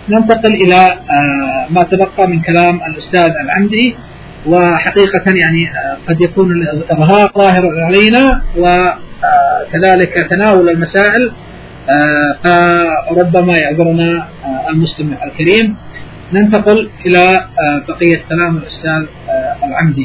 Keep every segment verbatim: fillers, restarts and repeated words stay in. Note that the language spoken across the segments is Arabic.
ننتقل إلى ما تبقى من كلام الأستاذ العمدي. وحقيقة يعني قد يكون الإرهاق ظاهر علينا وكذلك تناول المسائل، فربما يعذرنا المستمع الكريم. ننتقل إلى بقية كلام الأستاذ العمدي.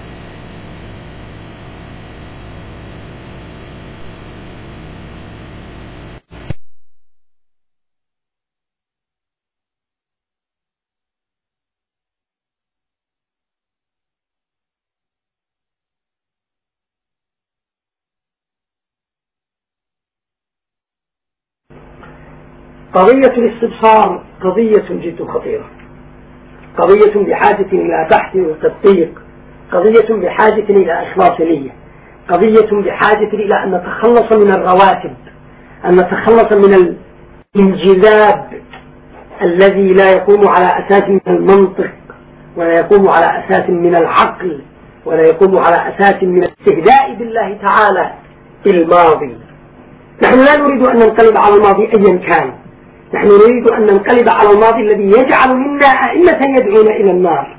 قضية الاستبصار قضية جد خطيرة، قضية بحاجة إلى بحث وتدقيق، قضية بحاجة إلى إخلاص نية، قضية بحاجة إلى أن نتخلص من الرواتب، أن نتخلص من الانجذاب الذي لا يقوم على أساس من المنطق ولا يقوم على أساس من العقل ولا يقوم على أساس من الاستهداء بالله تعالى الماضي. نحن لا نريد أن ننقلب على الماضي أيا كان، نحن نريد أن ننقلب على الماضي الذي يجعل منا أئمة يدعون إلى النار.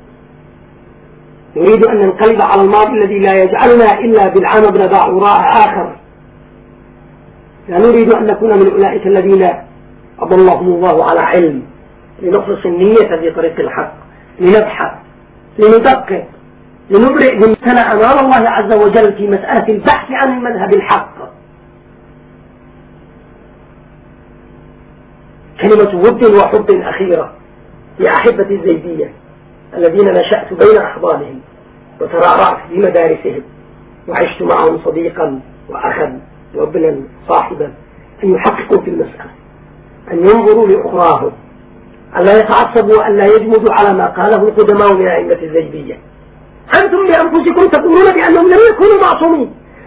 نريد أن ننقلب على الماضي الذي لا يجعلنا إلا بالعام بن بعوراء آخر. لا نريد أن نكون من أولئك الذين أضلهم الله على علم. لنخلص النية في طريق الحق، لنبحث، لندقق، لنبرئ ذمتنا أمام الله عز وجل في مسألة البحث عن المذهب الحق. كلمة ود وحب أخيرة لأحبة الزيدية الذين نشأت بين أحضانهم وترعرعت في مدارسهم وعشت معهم صديقا وأخا وابنا صاحبا، أن يحققوا في المسألة، أن ينظروا لأخراهم، أن لا يتعصبوا وأن لا يجمدوا على ما قاله قدماء من أئمة الزيدية. أنتم بأنفسكم تقولون بأنهم لم يكونوا معصومين،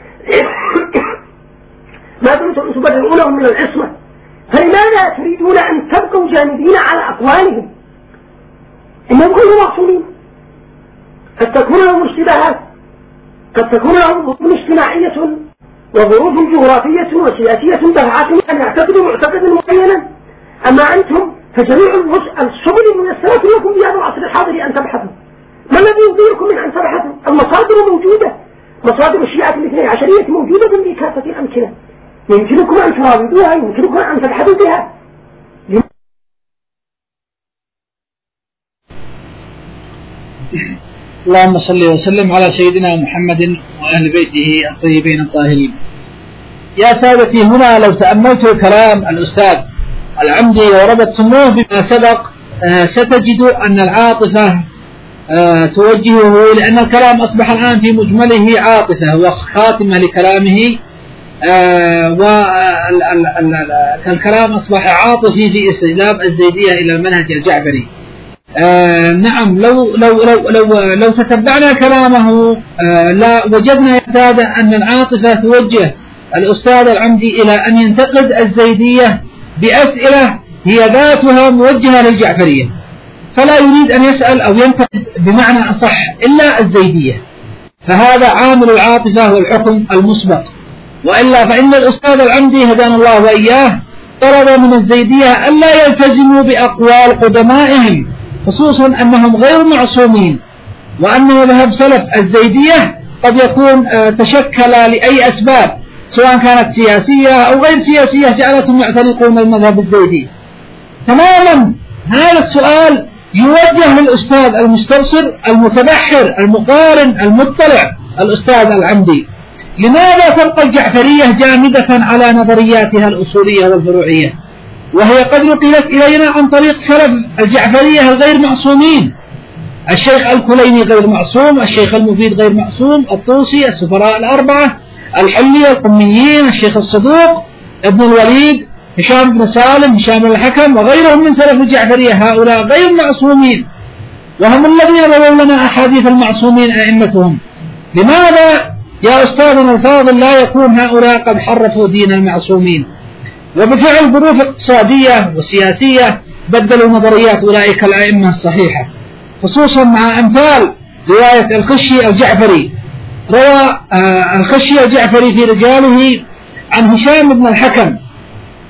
ما دمتم تبرئونهم من العصمة، فلماذا تريدون أن تبقوا جانبين على أقوالهم؟ إنهم غير معصومين، قد تكون لهم اشتباهات، قد تكون لهم ظروف اجتماعية وظروف جغرافية وسياسية دفعتهم أن يعتقدوا معتقدا معينا. أما أنتم فجميع السبل الميسرة لكم في هذا العصر الحاضر أن تبحثوا. ما الذي يضيركم من أن تبحثوا؟ المصادر موجودة، مصادر الشيعة الاثني عشرية موجودة في كافة الأمكنة، يمكنكم أن تراودوها، يمكنكم أن تبحثوا بها. اللهم صل وسلم على سيدنا محمد وأهل بيته الطيبين الطاهرين. يا سادتي، هنا لو تأملت كلام الأستاذ العمدي وربطتموه بما سبق ستجد أن العاطفة توجهه، لأن الكلام أصبح الآن في مجمله عاطفة وخاتمة لكلامه، والكلام أصبح عاطفي في استجلاب الزيدية إلى المنهج الجعفري. آه نعم، لو لو لو لو, لو تتبعنا كلامه آه لا وجدنا يا سادة أن العاطفة توجه الأستاذ العمدي إلى أن ينتقد الزيدية بأسئلة هي ذاتها موجهة للجعفرية، فلا يريد أن يسأل أو ينتقد بمعنى أصح إلا الزيدية، فهذا عامل العاطفة والحكم المسبق. وإلا فإن الأستاذ العمدي هدانا الله وإياه طلب من الزيدية ألا يلتزموا بأقوال قدمائهم، خصوصا أنهم غير معصومين، وأن مذهب سلف الزيدية قد يكون تشكل لأي أسباب سواء كانت سياسية أو غير سياسية جعلتهم يعتنقون المذهب الزيدي تماما. هذا السؤال يوجه للأستاذ المستبصر المتبحر المقارن المطلع الأستاذ العمدي. لماذا تبقى الجعفرية جامدة على نظرياتها الأصولية والفروعية وهي قد نقلت إلينا عن طريق سلف الجعفرية الغير معصومين؟ الشيخ الكليني غير معصوم، الشيخ المفيد غير معصوم، الطوسي، السفراء الأربعة، الحلي، القميين، الشيخ الصدوق، ابن الوليد، هشام بن سالم، هشام بن الحكم وغيرهم من سلف الجعفرية، هؤلاء غير معصومين وهم الذين رووا لنا أحاديث المعصومين أئمتهم. لماذا يا أستاذنا الفاضل لا يكون هؤلاء قد حرفوا دين المعصومين؟ وبفعل ظروف اقتصادية وسياسية بدلوا نظريات أولئك الأئمة الصحيحة، خصوصا مع أمثال رواية الخشي الجعفري. روى الخشي الجعفري في رجاله عن هشام بن الحكم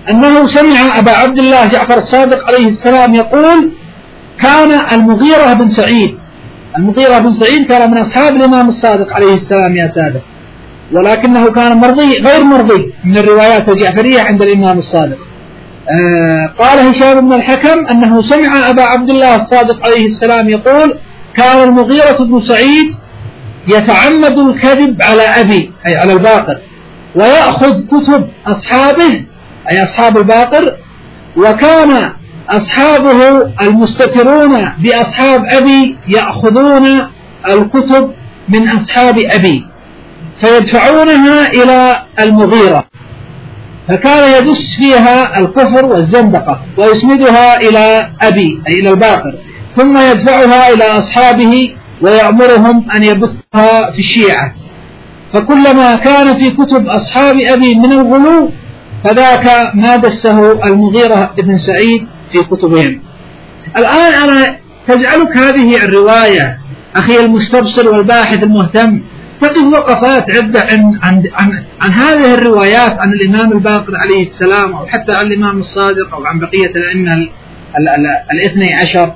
أنه سمع أبا عبد الله جعفر الصادق عليه السلام يقول: كان المغيرة بن سعيد المغيرة بن سعيد كان من أصحاب الإمام الصادق عليه السلام يا سادة، ولكنه كان مرضي غير مرضي من الروايات الجعفرية عند الإمام الصادق. آه قال هشام بن الحكم أنه سمع أبا عبد الله الصادق عليه السلام يقول: كان المغيرة بن سعيد يتعمد الكذب على أبي أي على الباقر، ويأخذ كتب أصحابه أي أصحاب الباقر، وكان أصحابه المستترون بأصحاب أبي يأخذون الكتب من أصحاب أبي فيدفعونها إلى المغيرة، فكان يدس فيها الكفر والزندقة ويسندها إلى أبي أي إلى الباقر، ثم يدفعها إلى أصحابه ويأمرهم أن يبثها في الشيعة. فكلما كان في كتب أصحاب أبي من الغلو فذاك ما دسه المغيرة بن سعيد في كتبهم. الآن أنا تجعلك هذه الرواية أخي المستبصر والباحث المهتم تقف وقفات عدة عن, عن, عن, عن هذه الروايات عن الإمام الباقر عليه السلام، أو حتى عن الإمام الصادق، أو عن بقية الأئمة الاثني عشر.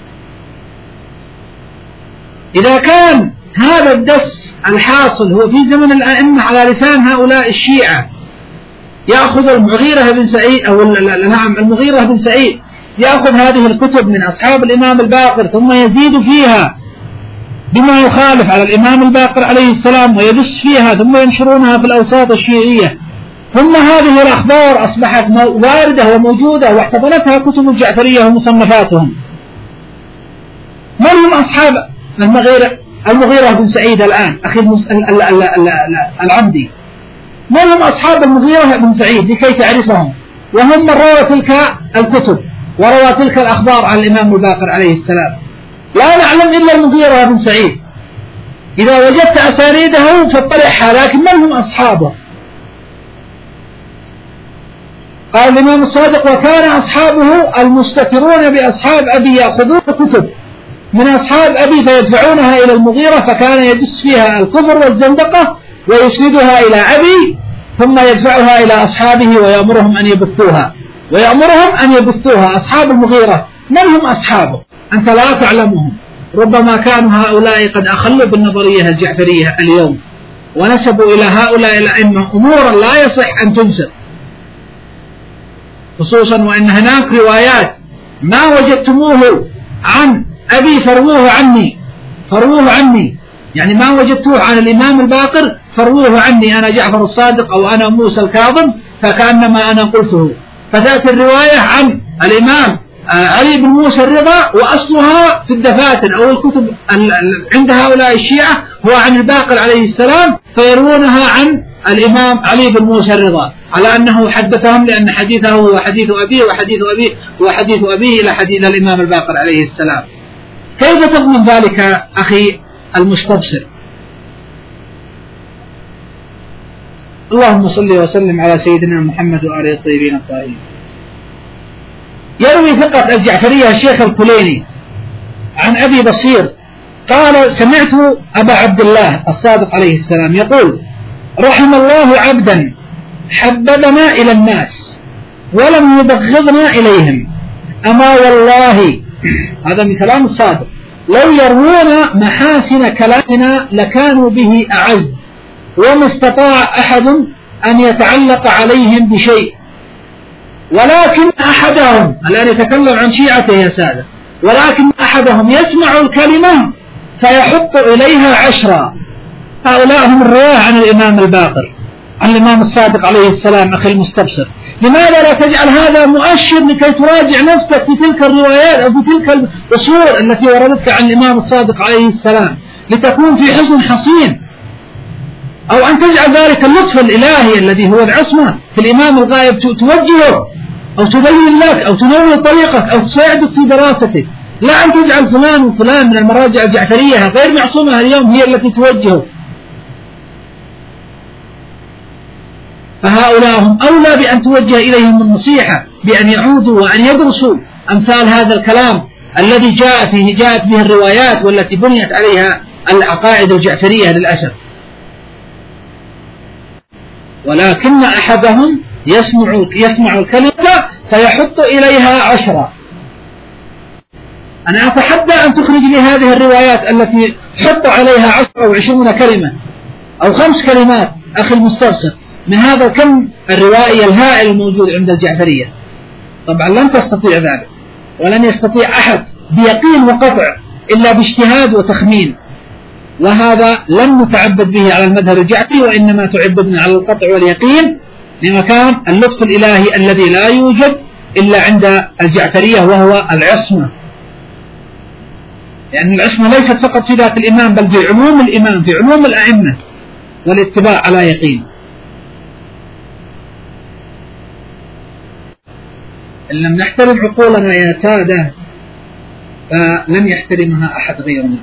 إذا كان هذا الدس الحاصل هو في زمن الأئمة على لسان هؤلاء الشيعة، يأخذ المغيرة بن سعيد أو نعم المغيرة بن سعيد يأخذ هذه الكتب من أصحاب الإمام الباقر ثم يزيد فيها بما يخالف على الإمام الباقر عليه السلام ويدس فيها ثم ينشرونها في الأوساط الشيعية، ثم هذه الأخبار أصبحت واردة وموجودة واحتضنتها كتب الجعفرية ومصنفاتهم. من هم أصحاب المغيرة المغيرة بن سعيد الآن أخي العمدي؟ من هم أصحاب المغيرة بن سعيد لكي تعرفهم، وهم من روى تلك الكتب وروى تلك الأخبار عن الإمام الباقر عليه السلام؟ لا نعلم إلا المغيرة بن سعيد. إذا وجدت أسانيده فاطلعها، لكن من هم أصحابه؟ قال الإمام الصادق: وكان أصحابه المستترون بأصحاب أبي يأخذون كتب من أصحاب أبي فيدفعونها إلى المغيرة، فكان يدس فيها الكفر والزندقة ويسندها إلى أبي ثم يدفعها إلى أصحابه ويأمرهم أن يبثوها ويأمرهم أن يبثوها أصحاب المغيرة من هم أصحابه؟ أنت لا تعلمهم. ربما كانوا هؤلاء قد أخلوا بالنظرية الجعفرية اليوم ونسبوا إلى هؤلاء الأئمة أمورا لا يصح أن تنسب، خصوصا وأن هناك روايات ما وجدتموه عن أبي فروه عني فروه عني يعني ما وجدتوه عن الإمام الباقر فروه عني أنا جعفر الصادق أو أنا موسى الكاظم فكأنما أنا قلته. فتأتي الرواية عن الإمام علي بن موسى الرضا وأصلها في الدفاتر أو الكتب عند هؤلاء الشيعة هو عن الباقر عليه السلام، فيروونها عن الإمام علي بن موسى الرضا على أنه حدثهم، لأن حديثه هو حديث أبيه وحديث أبيه وحديث أبيه إلى حديث الإمام الباقر عليه السلام. كيف تضمن ذلك أخي المستبصر؟ اللهم صل وسلم على سيدنا محمد وآله الطيبين الطاهرين. يروي ثقة الجعفرية الشيخ الكليني عن أبي بصير قال: سمعت أبا عبد الله الصادق عليه السلام يقول: رحم الله عبدا حببنا إلى الناس ولم يبغضنا إليهم، أما والله هذا من كلام الصادق لو يروون محاسن كلامنا لكانوا به أعز، وما استطاع أحد أن يتعلق عليهم بشيء، ولكن أحدهم الآن يتكلم عن شيعته يا سادة، ولكن أحدهم يسمع الكلمة فيحط إليها عشرا. هؤلاء هم الرواة عن الإمام الباقر عن الإمام الصادق عليه السلام. أخي المستبصر، لماذا لا تجعل هذا مؤشر لكي تراجع نفسك في تلك الروايات أو في تلك الأصول التي وردتك عن الإمام الصادق عليه السلام لتكون في حزن حصين، أو أن تجعل ذلك اللطف الإلهي الذي هو العصمة في الإمام الغائب توجهه أو تبين لك أو تنور طريقك أو تساعدك في دراستك، لا أن تجعل فلان وفلان من المراجع الجعفرية غير معصومة اليوم هي التي توجهه. فهؤلاء هم أولى بأن توجه إليهم النصيحة بأن يعودوا وأن يدرسوا أمثال هذا الكلام الذي جاء فيه جاءت به الروايات والتي بنيت عليها العقائد الجعفرية للأسف. ولكن أحدهم يسمع يسمع الكلمة فيحط إليها عشرة. أنا أتحدى أن تخرج لي هذه الروايات التي حط عليها عشرة أو عشرون كلمة أو خمس كلمات أخي المستبصر من هذا الكم الروائي الهائل الموجود عند الجعفرية. طبعا لن تستطيع ذلك، ولن يستطيع أحد بيقين وقطع إلا باجتهاد وتخمين، وهذا لم نتعبد به على المذهب الجعفري، وإنما تعبدنا على القطع واليقين لمكان اللطف الإلهي الذي لا يوجد إلا عند الجعفرية، وهو العصمة. لأن يعني العصمة ليست فقط في ذات الإمام، بل في عموم الإمام، في عموم الأئمة، والاتباع على يقين. إن لم نحترم عقولنا يا سادة فلن يحترمها أحد غيرنا.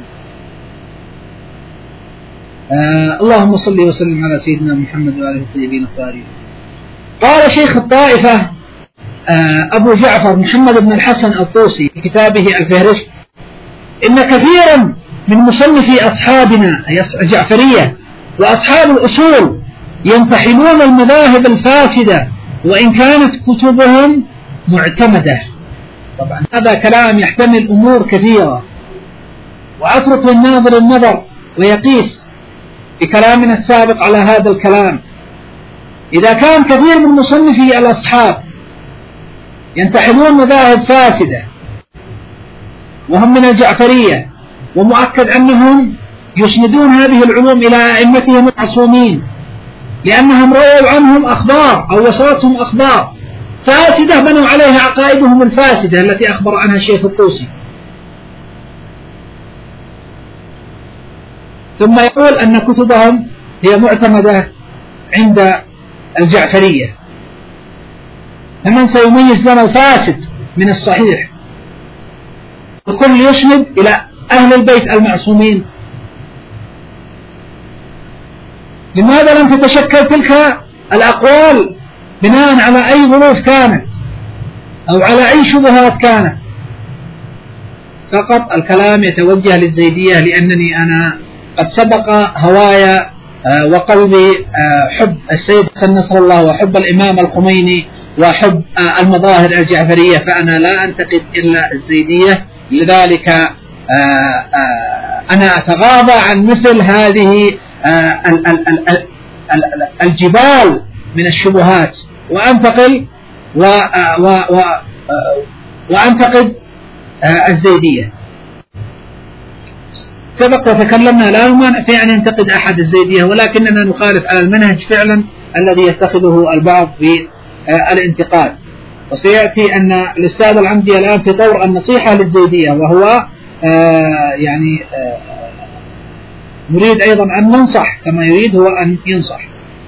آه اللهم صل وسلم على سيدنا محمد وآله الطيبين الطاهرين. قال شيخ الطائفة آه أبو جعفر محمد بن الحسن الطوسي في كتابه الفهرست: إن كثيرا من مصنفي أصحابنا أي الجعفرية وأصحاب الأصول ينتحلون المذاهب الفاسدة وإن كانت كتبهم معتمدة. طبعا هذا كلام يحتمل أمور كثيرة، وأترك للناظر النظر ويقيس بكلامنا السابق على هذا الكلام. إذا كان كثير من مصنفي الأصحاب ينتحلون مذاهب فاسدة وهم من الجعفرية، ومؤكد أنهم يسندون هذه العلوم إلى أئمتهم المعصومين لأنهم رووا عنهم أخبار أو وصلتهم أخبار فاسدة بنوا عليها عقائدهم الفاسدة التي أخبر عنها الشيخ الطوسي، ثم يقول أن كتبهم هي معتمدة عند الجعفرية، فمن سيميز لنا الفاسد من الصحيح؟ الكل يسند إلى أهل البيت المعصومين. لماذا لم تتشكل تلك الأقوال بناء على أي ظروف كانت أو على أي شبهات كانت؟ فقط الكلام يتوجه للزيدية، لأنني أنا قد سبق هوايا وقلبي حب السيد حسن نصر الله وحب الإمام الخميني وحب المظاهر الجعفرية، فأنا لا أنتقد إلا الزيدية. لذلك أنا أتغاضى عن مثل هذه الجبال من الشبهات وأنتقل وأنتقد الزيدية. سبق وتكلمنا، لا مانع في أن ينتقد أحد الزيدية، ولكننا نخالف على المنهج فعلا الذي يتخذه البعض في الانتقاد. وسيأتي أن الأستاذ العمدي الآن في طور النصيحة للزيدية، وهو يعني نريد أيضا أن ننصح كما يريد هو أن ينصح.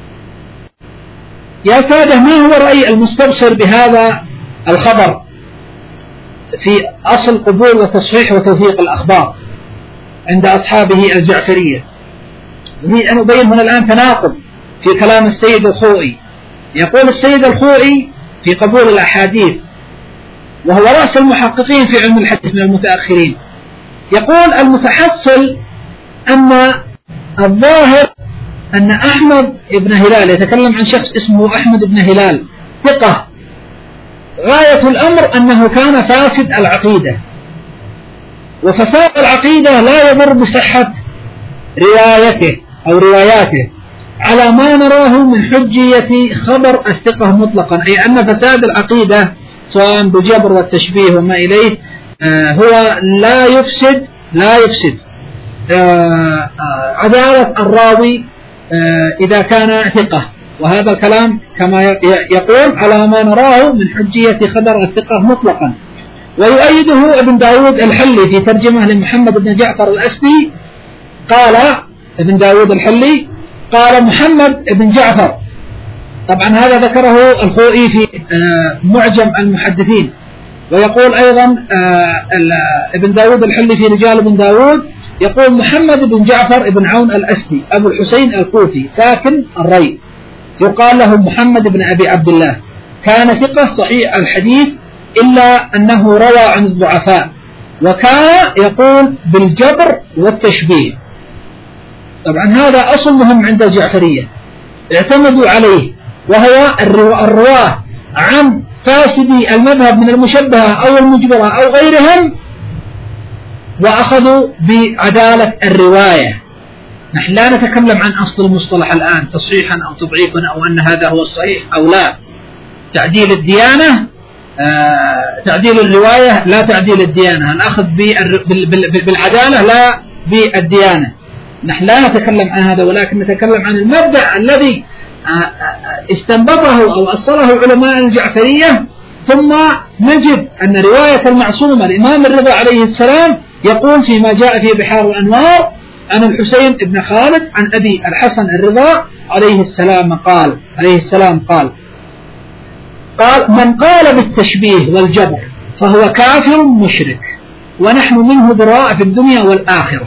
يا سادة، ما هو رأي المستبصر بهذا الخبر في أصل قبول وتصحيح وتوثيق الأخبار عند أصحابه الجعفرية؟ نريد أن أبين هنا الآن تناقض في كلام السيد الخوئي. يقول السيد الخوئي في قبول الأحاديث، وهو رأس المحققين في علم الحديث من المتأخرين، يقول المتحصل أن الظاهر أن أحمد بن هلال، يتكلم عن شخص اسمه أحمد بن هلال ثقة، غاية الأمر أنه كان فاسد العقيدة، وفساد العقيدة لا يضر بصحة روايته أو رواياته على ما نراه من حجية خبر الثقة مطلقا، أي أن فساد العقيدة سواء بالجبر والتشبيه وما إليه آه هو لا يفسد لا يفسد آه آه عدالة الراوي آه إذا كان ثقة. وهذا الكلام كما يقول على ما نراه من حجية خبر الثقة مطلقا. ويؤيده ابن داود الحلي في ترجمة لمحمد بن جعفر الأسدي، قال ابن داود الحلي قال محمد بن جعفر، طبعا هذا ذكره الخوئي في معجم المحدثين. ويقول أيضا ابن داود الحلي في رجال ابن داود، يقول محمد بن جعفر بن عون الأسدي أبو الحسين الكوفي ساكن الري، يقال له محمد بن أبي عبد الله، كان ثقة صحيح الحديث إلا أنه روى عن الضعفاء، وكان يقول بالجبر والتشبيه. طبعا هذا أصل مهم عند الجعفرية، اعتمدوا عليه وهو الرواة عن فاسدي المذهب من المشبهة أو المجبرة أو غيرهم، وأخذوا بعدالة الرواية. نحن لا نتكلم عن أصل المصطلح الآن تصحيحا أو تضعيفا أو أن هذا هو الصحيح أو لا. تعديل الديانة آه تعديل الرواية لا تعديل الديانة، نأخذ بالعدالة لا بالديانة. نحن لا نتكلم عن هذا، ولكن نتكلم عن المبدأ الذي استنبطه أو أصله علماء الجعفرية. ثم نجد أن رواية المعصومة الإمام الرضا عليه السلام يقول فيما جاء في بحار الأنوار عن الحسين بن خالد عن أبي الحسن الرضا عليه السلام قال عليه السلام قال قال من قال بالتشبيه والجبر فهو كافر مشرك، ونحن منه براء في الدنيا والآخرة.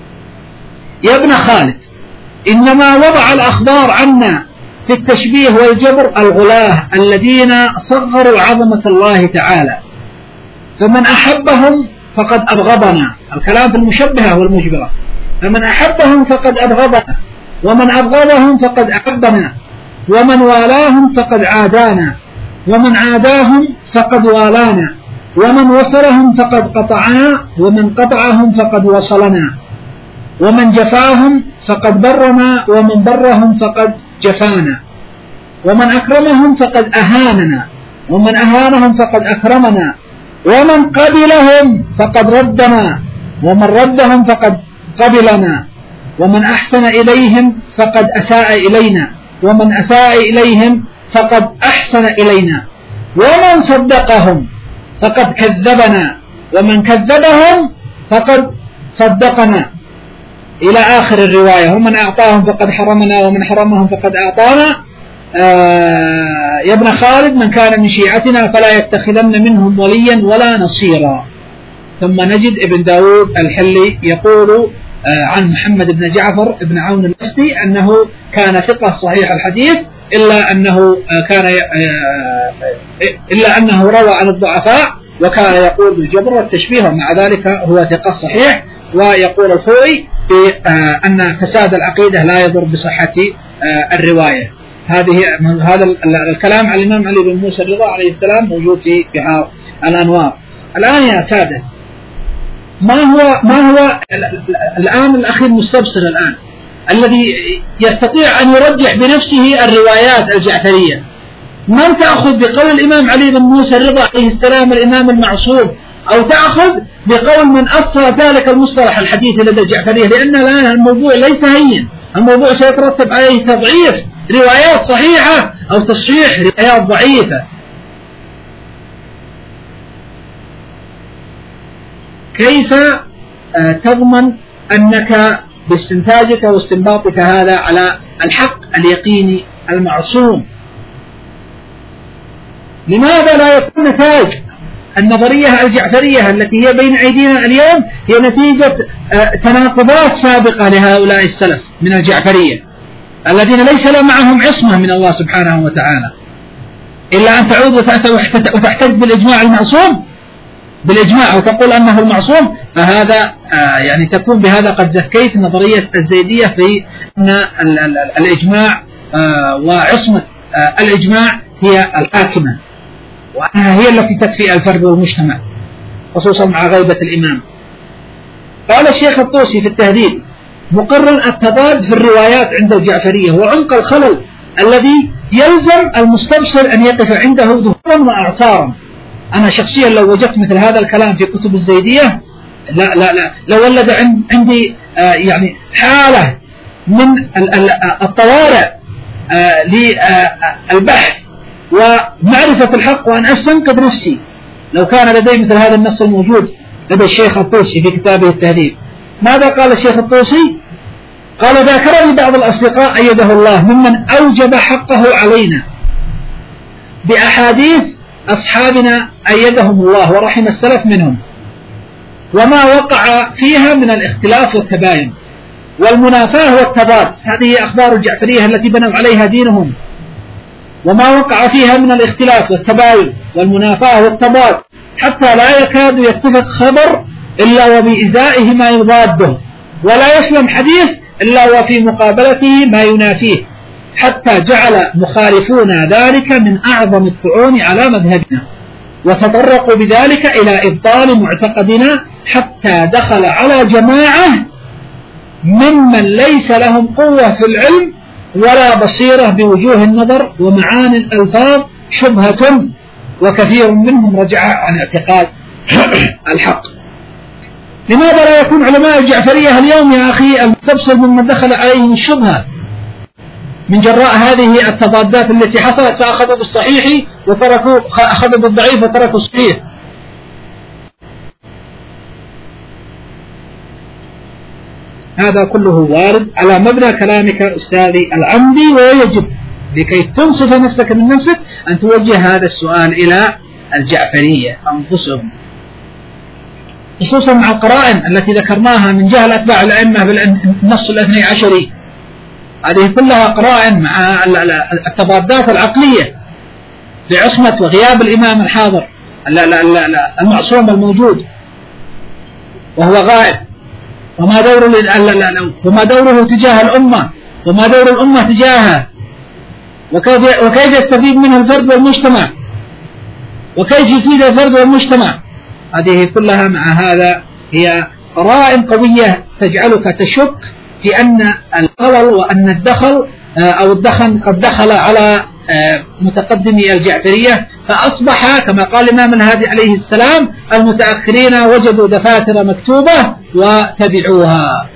يا ابن خالد، إنما وضع الأخبار عنا في التشبيه والجبر الغلاة الذين صغروا عظمة الله تعالى، فمن أحبهم فقد أبغضنا. الكلام في المشبهة والمجبرة. فمن أحبهم فقد أبغضنا، ومن أبغضهم فقد أحبنا، ومن والاهم فقد عادانا، ومن عاداهم فقد والانا، ومن وصلهم فقد قطعنا، ومن قطعهم فقد وصلنا، ومن جفاهم فقد برنا، ومن برهم فقد جفانا، ومن أكرمهم فقد أهاننا، ومن أهانهم فقد أكرمنا، ومن قبلهم فقد ردنا، ومن ردهم فقد قبلنا، ومن أحسن إليهم فقد أساء إلينا، ومن أساء إليهم فقد أحسن إلينا، ومن صدقهم فقد كذبنا، ومن كذبهم فقد صدقنا، إلى آخر الرواية. ومن أعطاهم فقد حرمنا، ومن حرمهم فقد أعطانا. آه يا ابن خالد، من كان من شيعتنا فلا يتخذن منهم وليا ولا نصيرا. ثم نجد ابن داود الحلي يقول آه عن محمد بن جعفر بن عون الأسدي أنه كان ثقة صحيح الحديث، إلا أنه آه كان آه إلا أنه روى عن الضعفاء، وكان يقول بالجبر والتشبيه، ومع ذلك هو ثقة صحيح. ويقول الخوئي أن فساد العقيدة لا يضر بصحة الرواية. هذه هذا الكلام على الإمام علي بن موسى الرضا عليه السلام موجود في بحار الأنوار. الآن يا سادة، ما هو ما هو الآن الأخير مستبصر الآن الذي يستطيع أن يرجح بنفسه الروايات الجعفرية؟ من تأخذ بقول الإمام علي بن موسى الرضا عليه السلام الإمام المعصوم، أو تأخذ بقول من أصل ذلك المصطلح الحديث لدى الجعفرية؟ لأن الآن الموضوع ليس هين، الموضوع سيترتب عليه تضعيف روايات صحيحة أو تصحيح روايات ضعيفة. كيف تضمن أنك باستنتاجك واستنباطك هذا على الحق اليقيني المعصوم؟ لماذا لا يكون نتاج النظرية الجعفرية التي هي بين أيدينا اليوم هي نتيجة تناقضات سابقة لهؤلاء السلف من الجعفرية الذين ليس لهم معهم عصمة من الله سبحانه وتعالى، إلا أن تعود وتحتج بالإجماع المعصوم بالإجماع وتقول أنه المعصوم؟ فهذا يعني تكون بهذا قد زكيت نظرية الزيدية في أن الإجماع وعصمة الإجماع هي الحاكمة، وأنها هي التي تكفي الفرد والمجتمع، خصوصا مع غيبة الإمام. قال الشيخ الطوسي في التهذيب: مقرر التضاد في الروايات عند الجعفرية وعمق الخلل الذي يلزم المستبصر أن يقف عنده ظهورا وأعصارا. أنا شخصيا لو وجدت مثل هذا الكلام في كتب الزيدية لا لا لا لو ولد عندي آه يعني حالة من الطوارئ آه للبحث ومعرفة الحق وأن أستنقذ نفسي لو كان لدي مثل هذا النص الموجود لدى الشيخ الطوسي في كتابه التهذيب. ماذا قال الشيخ الطوسي؟ قال: ذاكرني بعض الأصدقاء أيده الله ممن أوجب حقه علينا بأحاديث أصحابنا أيدهم الله ورحم السلف منهم، وما وقع فيها من الاختلاف والتباين والمنافاة والتضاد. هذه أخبار الجعفرية التي بنوا عليها دينهم، وما وقع فيها من الاختلاف والتباين والمنافاة والتضاد، حتى لا يكاد يتفق خبر إلا وبإزائه ما يضاده، ولا يسلم حديث إلا وفي مقابلته ما ينافيه، حتى جعل مخالفونا ذلك من أعظم الطعون على مذهبنا، وتطرقوا بذلك إلى إبطال معتقدنا، حتى دخل على جماعة ممن ليس لهم قوة في العلم ولا بصيرة بوجوه النظر ومعاني الألفاظ شبهة، وكثير منهم رجع عن اعتقاد الحق. لماذا لا يكون علماء الجعفرية اليوم يا أخي المستبصر ممن دخل عليهم الشبهة من جراء هذه التضادات التي حصلت، فأخذوا بالصحيح وتركوا أخذوا بالضعيف وتركوا الصحيح؟ هذا كله وارد على مبنى كلامك أستاذي العمدي، ويجب لكي تنصف نفسك من نفسك أن توجه هذا السؤال إلى الجعفرية أنفسهم، خصوصا مع القرائن التي ذكرناها من جهل أتباع الأئمة بالنص الاثني عشري. هذه كلها قرائن مع التضادات العقلية لعصمة وغياب الإمام الحاضر لا لا لا لا المعصوم الموجود وهو غائب، وما دوره وما دوره تجاه الأمة، وما دور الأمة تجاهه، وكيف وكيف يستفيد منه الفرد والمجتمع، وكيف يفيد الفرد والمجتمع. هذه كلها مع هذا هي قرائن قوية تجعلك تشك في أن الخلل وأن الدخل أو الدخن قد دخل على متقدمي الجعفرية، فأصبح كما قال الإمام الهادي عليه السلام المتأخرين وجدوا دفاتر مكتوبة وتبعوها.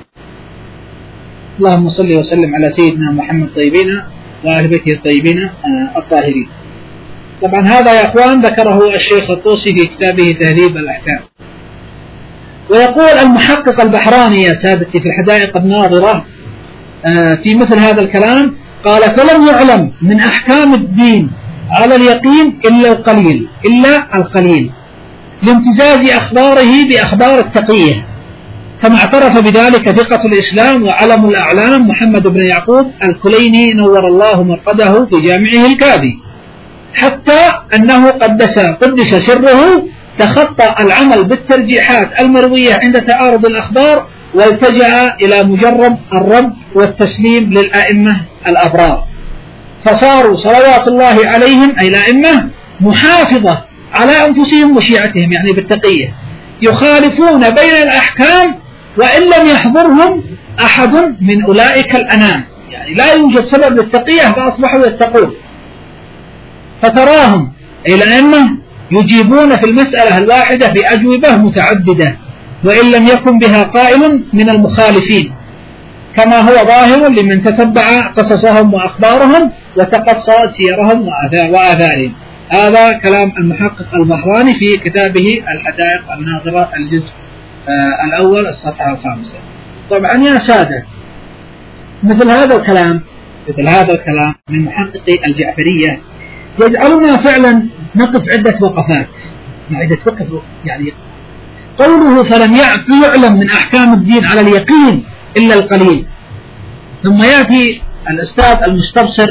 اللهم صل وسلم على سيدنا محمد طيبين وأهل بيته الطيبين الطاهرين. طبعا هذا يا أخوان ذكره الشيخ الطوسي في كتابه تهذيب الأحكام. ويقول المحقق البحراني يا سادتي في الحدائق الناظرة في مثل هذا الكلام، قال: فلم يعلم من أحكام الدين على اليقين إلا القليل إلا القليل لامتزاج أخباره بأخبار التقية، كما اعترف بذلك ثقة الإسلام وعلم الأعلام محمد بن يعقوب الكليني نور الله مرقده في جامعه الكافي، حتى أنه قدس قدس سره تخطى العمل بالترجيحات المروية عند تعارض الأخبار، والتجأ إلى مجرد الرد والتسليم للأئمة الأبرار، فصاروا صلوات الله عليهم أي الأئمة محافظة على أنفسهم وشيعتهم، يعني بالتقية، يخالفون بين الأحكام وإن لم يحضرهم أحد من أولئك الأنام، يعني لا يوجد سبب للتقية فأصبحوا يتقون. فتراهم أي الأئمة يجيبون في المسألة الواحدة بأجوبة متعددة وإن لم يكن بها قائل من المخالفين، كما هو ظاهر لمن تتبع قصصهم وأخبارهم وتقصى سيرهم وآثارهم. هذا كلام المحقق البحراني في كتابه الحدائق الناظرة الجزء آه الأول الصفحة الخامسة. طبعا يا سادة، مثل هذا الكلام مثل هذا الكلام من محققي الجعفرية يجعلنا فعلا نقف عدة وقفات عدة وقف يعني قوله فلم يعلم من أحكام الدين على اليقين إلا القليل، ثم يأتي الأستاذ المستبصر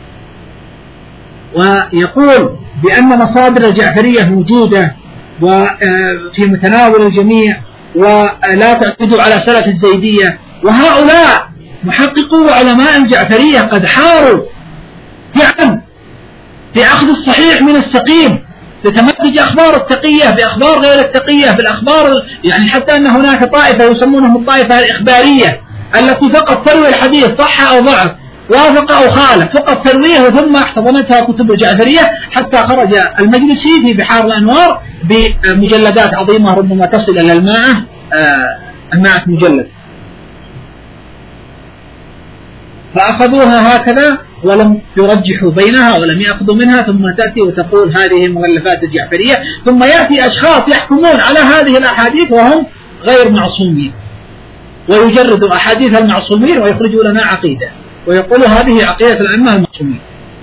ويقول بأن مصادر الجعفرية موجودة وفي متناول الجميع ولا تعتمد على سلف الزيدية، وهؤلاء محققوا وعلماء الجعفرية قد حاروا فعلا في أخذ الصحيح من السقيم، لتمزج أخبار التقية بأخبار غير التقية بالأخبار، يعني حتى أن هناك طائفة يسمونهم الطائفة الإخبارية التي فقط تروي الحديث صح أو ضعف، وافق أو خالف، فقط ترويه ثم احتضنتها كتب الجعفرية، حتى خرج المجلسي في بحار الأنوار بمجلدات عظيمة ربما تصل إلى المائة المائة مجلد، فأخذوها هكذا ولم يرجحوا بينها ولم يأخذوا منها، ثم تأتي وتقول هذه مؤلفات الجعفرية، ثم يأتي أشخاص يحكمون على هذه الأحاديث وهم غير معصومين، ويجردوا أحاديث المعصومين ويخرجوا لنا عقيدة ويقولوا هذه عقيدة الأئمة المعصومين.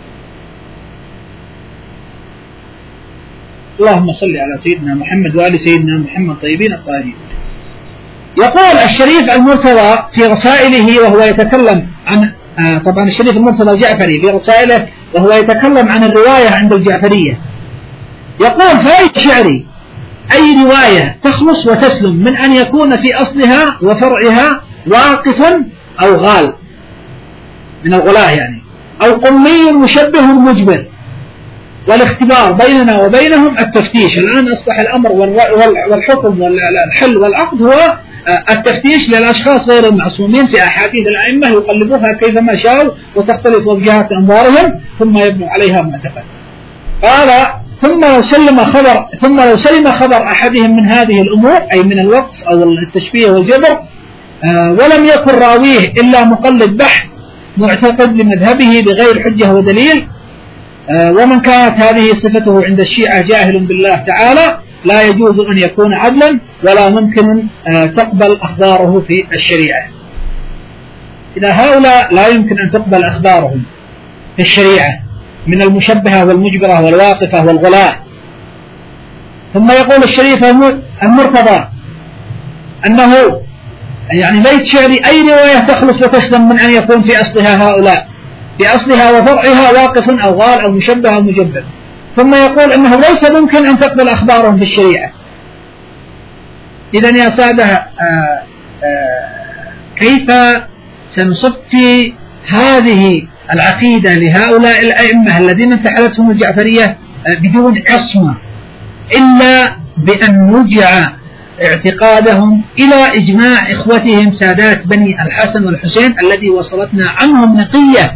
اللهم صل على سيدنا محمد وآل سيدنا محمد طيبين الطاهرين. يقول الشريف المرتضى في رسائله وهو يتكلم عن آه طبعا الشريف المرتضى الجعفري في رسائله وهو يتكلم عن الرواية عند الجعفرية، يقول: فأي شعري أي رواية تخلص وتسلم من أن يكون في أصلها وفرعها واقف أو غال، من الغلاة يعني، أو قمي مشبه مجبر. والاختبار بيننا وبينهم التفتيش. الآن أصبح الأمر والحكم والحل والعقد هو التفتيش للأشخاص غير المعصومين في أحاديث الأئمة، يقلبوها كيفما شاءوا وتختلف وجهات أنظارهم ثم يبنوا عليها معتقد. قال ثم لو سلم خبر ثم لو سلم خبر أحدهم من هذه الأمور، أي من الوقف أو التشبيه والجبر، ولم يكن راويه إلا مقلد بحت معتقد لمذهبه بغير حجة ودليل، ومن كانت هذه صفته عند الشيعة جاهل بالله تعالى، لا يجوز أن يكون عدلا ولا ممكن تقبل أخباره في الشريعة. إذا هؤلاء لا يمكن أن تقبل أخبارهم في الشريعة من المشبهة والمجبرة والواقفة والغلاة. ثم يقول الشريف المرتضى أنه يعني بيت شعري أي رواية تخلص وتسلم من أن يكون في أصلها هؤلاء، في أصلها وفرعها واقف أو غال أو مشبه أو مجبر. ثم يقول أنه ليس ممكن أن تقبل أخبارهم في الشريعة. إذن يا سادة آآ آآ كيف سنصفي هذه العقيدة لهؤلاء الأئمة الذين انتحلتهم الجعفرية بدون عصمة إلا بأن نرجع اعتقادهم إلى إجماع إخوتهم سادات بني الحسن والحسين الذي وصلتنا عنهم نقية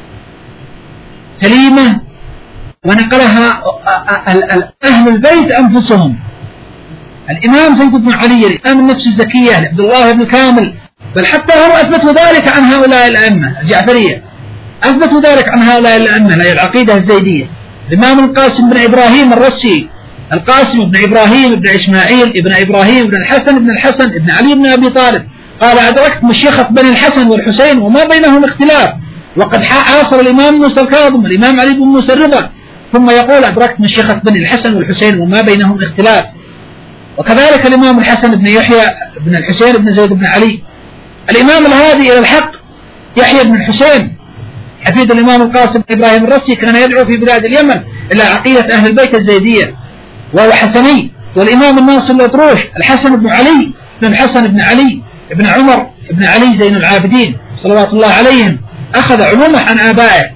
سليمة ونقلها أهل البيت أنفسهم. الإمام سيد بن علي، الإمام النفس الزكية، عبد الله بن كامل، بل حتى هم أثبتوا ذلك عن هؤلاء الأئمة الجعفرية، أثبتوا ذلك عن هؤلاء الأئمة لا العقيدة الزيدية. الإمام القاسم بن إبراهيم الرسي، القاسم بن إبراهيم بن إسماعيل ابن إبراهيم بن الحسن بن الحسن ابن علي بن أبي طالب، قال أدركت مشيخة بني الحسن والحسين وما بينهم اختلاف، وقد عاصر الإمام موسى الكاظم والإمام علي بن موسى الرضا، ثم يقول أدركت مشيخة بني الحسن والحسين وما بينهم اختلاف. وكذلك الإمام الحسن بن يحيى بن الحسين بن زيد بن علي. الإمام الهادي إلى الحق يحيى بن الحسين حفيد الإمام القاسم بن إبراهيم الرسي كان يدعو في بلاد اليمن إلى عقيدة أهل البيت الزيدية وهو حسني. والإمام الناصر الأطروش الحسن بن علي بن الحسن بن علي بن عمر بن علي زين العابدين صلوات الله عليهم أخذ علومه عن آبائه،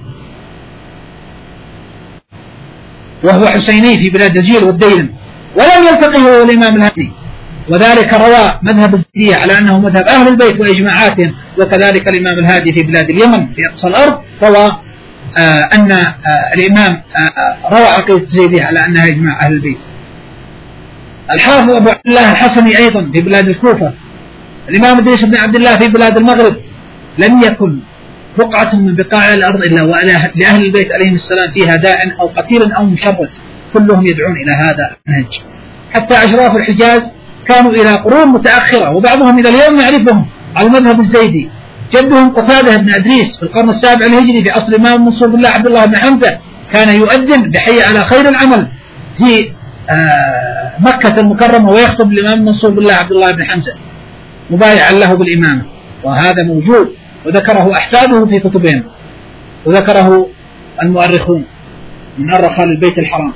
وهو حسيني في بلاد الجيل والديلم، ولم يلتقه هو الإمام الهادي، وذلك روى مذهب الزيدية على أنه مذهب أهل البيت وإجماعاتهم. وكذلك الإمام الهادي في بلاد اليمن في أقصى الأرض روى آه أن آه الإمام آه روى عقيدة الزيدية على أنها إجماع أهل البيت. الحافظ أبو عبد الله الحسني أيضا في بلاد الكوفة، الإمام إدريس بن عبد الله في بلاد المغرب. لم يكن بقعة من بقاع الأرض إلا ولأهل البيت عليهم السلام فيها داع أو قتيل أو مشرد، كلهم يدعون إلى هذا النهج. حتى أشراف الحجاز كانوا إلى قرون متأخرة وبعضهم إلى اليوم يعرفهم على المذهب الزيدي. جدهم قتادة بن أدريس في القرن السابع الهجري في عصر الإمام منصور بالله عبد الله بن حمزة كان يؤذن بحي على خير العمل في آه مكة المكرمة ويخطب الإمام منصور بالله عبد الله بن حمزة مبايعا له بالإمامة، وهذا موجود وذكره أحفاده في كتبهم وذكره المؤرخون من أرخ للبيت الحرام.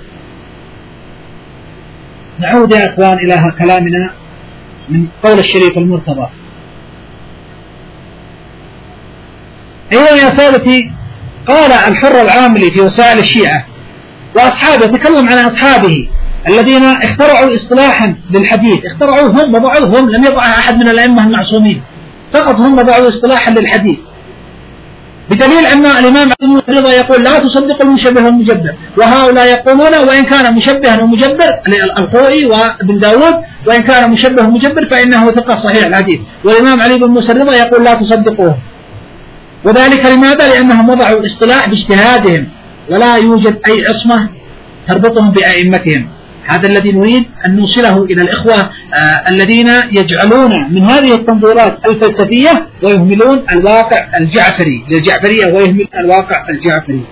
نعود يا أخوان إلى كلامنا من قول الشريف المرتضى. أيها يا سادتي، قال الحر العاملي في وسائل الشيعة وأصحابه، تكلم عن أصحابه الذين اخترعوا اصطلاحا للحديث، اخترعوه هم وضعوه هم، لم يضعها أحد من الأئمة المعصومين، فقط هم وضعوا اصطلاحا للحديث، بدليل أن الإمام علي بن رضا يقول لا تصدق المشبه والمجبر، وهؤلاء يقولون وإن كان مشبها ومجبر الخوئي وابن داود وإن كان مشبه ومجبر فإنه ثقة صحيح الحديث، والإمام علي بن موسى الرضا يقول لا تصدقوه. وذلك لماذا؟ لأنهم وضعوا اصطلاح باجتهادهم ولا يوجد أي عصمة تربطهم بأئمتهم. هذا الذي نريد أن نوصله إلى الإخوة آه الذين يجعلون من هذه التنظيرات الفلسفية ويهملون الواقع الجعفري للجعفرية ويهملون الواقع الجعفري.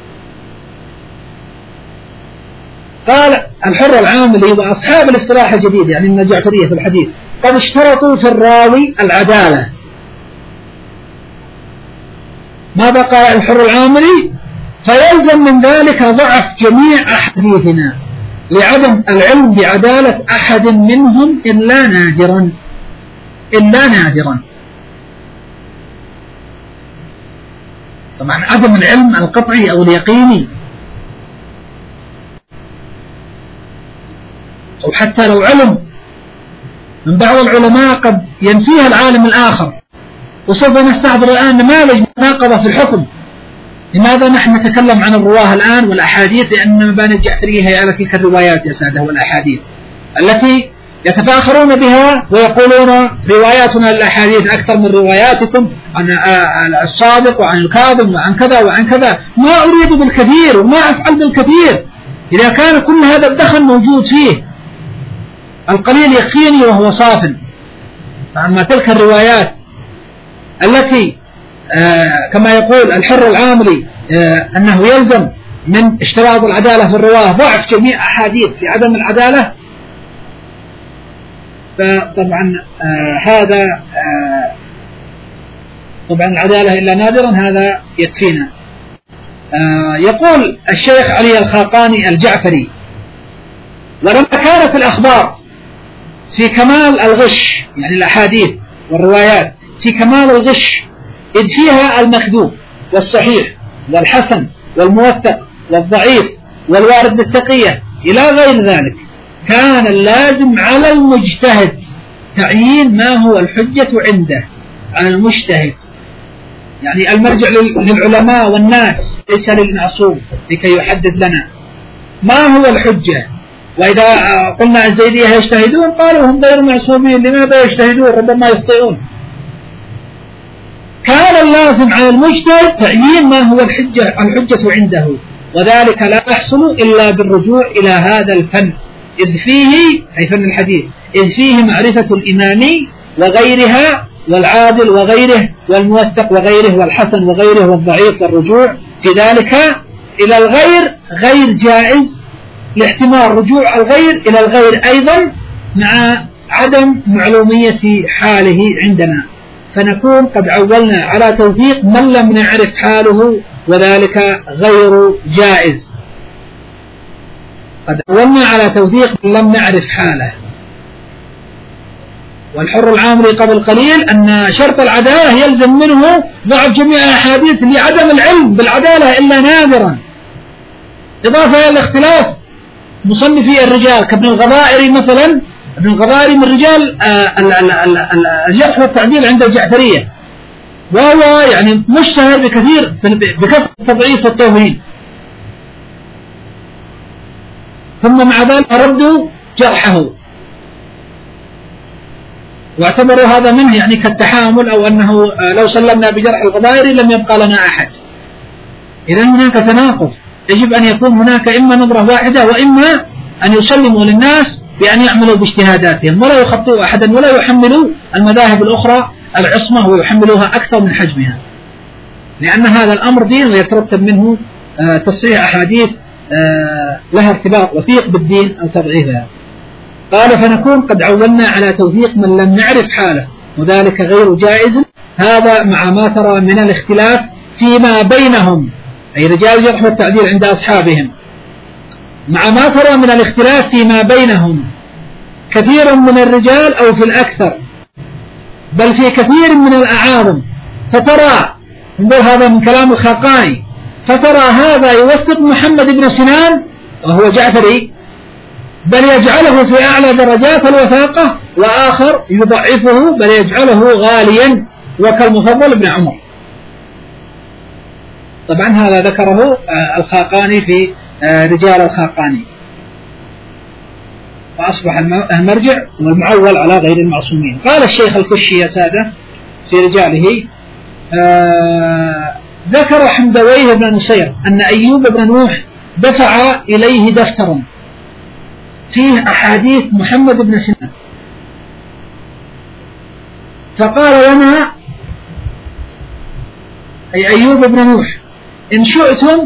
قال الحر العاملي وأصحاب الاصطلاح الجديد يعني من الجعفرية في الحديث قد اشترطوا في الراوي العدالة. ماذا قال الحر العاملي؟ فيلزم من ذلك ضعف جميع أحاديثنا لعدم العلم بعدالة أحد منهم إلا نادرا إلا نادرا طبعا عدم العلم القطعي أو اليقيني، أو حتى لو علم من بعض العلماء قد ينفيها العالم الآخر. وسوف نستحضر الآن نماذج مناقضة في الحكم. لماذا نحن نتكلم عن الرواه الآن والأحاديث؟ لأن مباني الجعفرية هي على تلك الروايات يا سادة والأحاديث التي يتفاخرون بها ويقولون رواياتنا للأحاديث أكثر من رواياتكم عن الصادق وعن الكاظم وعن كذا وعن كذا. ما أريد بالكثير وما أفعل بالكثير إذا كان كل هذا الدخل موجود فيه. القليل يقيني وهو صاف. فأما تلك الروايات التي آه كما يقول الحر العاملي آه أنه يلزم من اشتراط العدالة في الرواه ضعف جميع أحاديث لعدم العدالة، فطبعا آه هذا آه طبعا العدالة إلا نادرا هذا يكفينا. آه يقول الشيخ علي الخاقاني الجعفري: ولما كانت الأخبار في كمال الغش، يعني الأحاديث والروايات في كمال الغش، إذ فيها المكذوب والصحيح والحسن والموثق والضعيف والوارد بالتقية إلى غير ذلك، كان اللازم على المجتهد تعيين ما هو الحجة عنده. على المجتهد يعني المرجع للعلماء والناس ليس للمعصوم لكي يحدد لنا ما هو الحجة. وإذا قلنا الزيدية يجتهدون قالوا هم غير معصومين، لماذا يجتهدون؟ ربما يخطئون. كان اللازم على المجتهد تعيين ما هو الحجة الحجة عنده، وذلك لا يحصل إلا بالرجوع إلى هذا الفن، إذ فيه أي فن الحديث إذ فيه معرفة الإمام وغيرها والعادل وغيره والموثق وغيره والحسن وغيره والضعيف، والرجوع في ذلك إلى الغير غير جائز لاحتمال رجوع الغير إلى الغير أيضا مع عدم معلومية حاله عندنا، فنكون قد عولنا على توثيق من لم نعرف حاله وذلك غير جائز. قد عولنا على توثيق من لم نعرف حاله. والحر العامري قبل قليل أن شرط العدالة يلزم منه ضعف جميع الأحاديث لعدم العلم بالعدالة إلا نادرا، إضافة إلى الاختلاف مصنفي الرجال كابن الغضائري مثلا. ابن الغضائري من رجال الجرح والتعديل عند الجعفرية، وهو يعني مشتهر بكثير بكثرة التضعيف والتوهين، ثم مع ذلك ردوا جرحه واعتبروا هذا منه يعني كالتحامل، أو أنه لو سلمنا بجرح الغضائري لم يبقى لنا أحد. إذن هناك تناقض، يجب أن يكون هناك إما نظرة واحدة وإما أن يسلموا للناس بأن يعملوا باجتهاداتهم ولا يخطئوا أحدا ولا يحملوا المذاهب الأخرى العصمة ويحملوها أكثر من حجمها، لأن هذا الأمر دين ويترتب منه تصحيح أحاديث لها ارتباط وثيق بالدين أو تضعيفها. قال: فنكون قد عولنا على توثيق من لم نعرف حاله وذلك غير جائز، هذا مع ما ترى من الاختلاف فيما بينهم، أي رجال الجرح والتعديل عند أصحابهم، مع ما ترى من الاختلاف فيما بينهم كثير من الرجال أو في الأكثر بل في كثير من الأعاظم، فترى انظر هذا من كلام الخاقاني، فترى هذا يوثق محمد بن سنان وهو جعفري بل يجعله في أعلى درجات الوثاقة، وآخر يضعفه بل يجعله غاليا وكالمفضل بن عمر. طبعا هذا ذكره الخاقاني في رجال الخاقاني، فأصبح المرجع والمعول على غير المعصومين. قال الشيخ الكشي يا سادة في رجاله: آه ذكر حمدويه بن نصير أن أيوب بن نوح دفع إليه دفترا فيه أحاديث محمد بن سنان، فقال لنا أي أيوب بن نوح: إن شئتم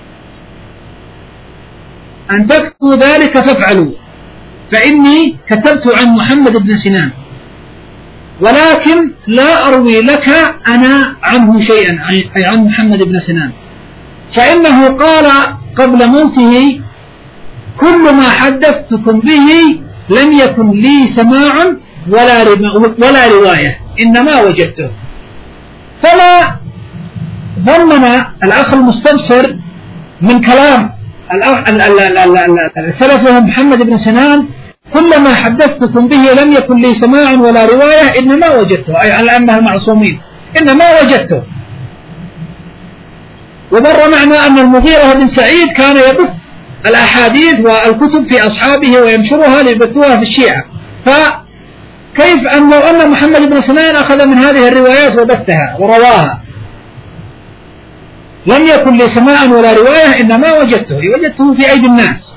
أن تكتبوا ذلك فافعلوا، فإني كتبت عن محمد بن سنان، ولكن لا أروي لك أنا عنه شيئا، أي عن محمد بن سنان، فإنه قال قبل موته: كل ما حدثتكم به لم يكن لي سماع ولا ولا رواية، إنما وجدته، فلا ضمن الأخ المستبصر من كلام السلف محمد بن سنان: كلما حدثتكم به لم يكن لي سماع ولا رواية إنما وجدته، أي على أنها معصومين، إنما وجدته. ومر معنا أن المغيرة بن سعيد كان يبث الأحاديث والكتب في أصحابه وينشرها ليبثوها في الشيعة، فكيف أن لو أن محمد بن سنان أخذ من هذه الروايات وبثها ورواها؟ لم يكن لي سماع ولا رواية إنما وجدته، وجدته في أيدي الناس.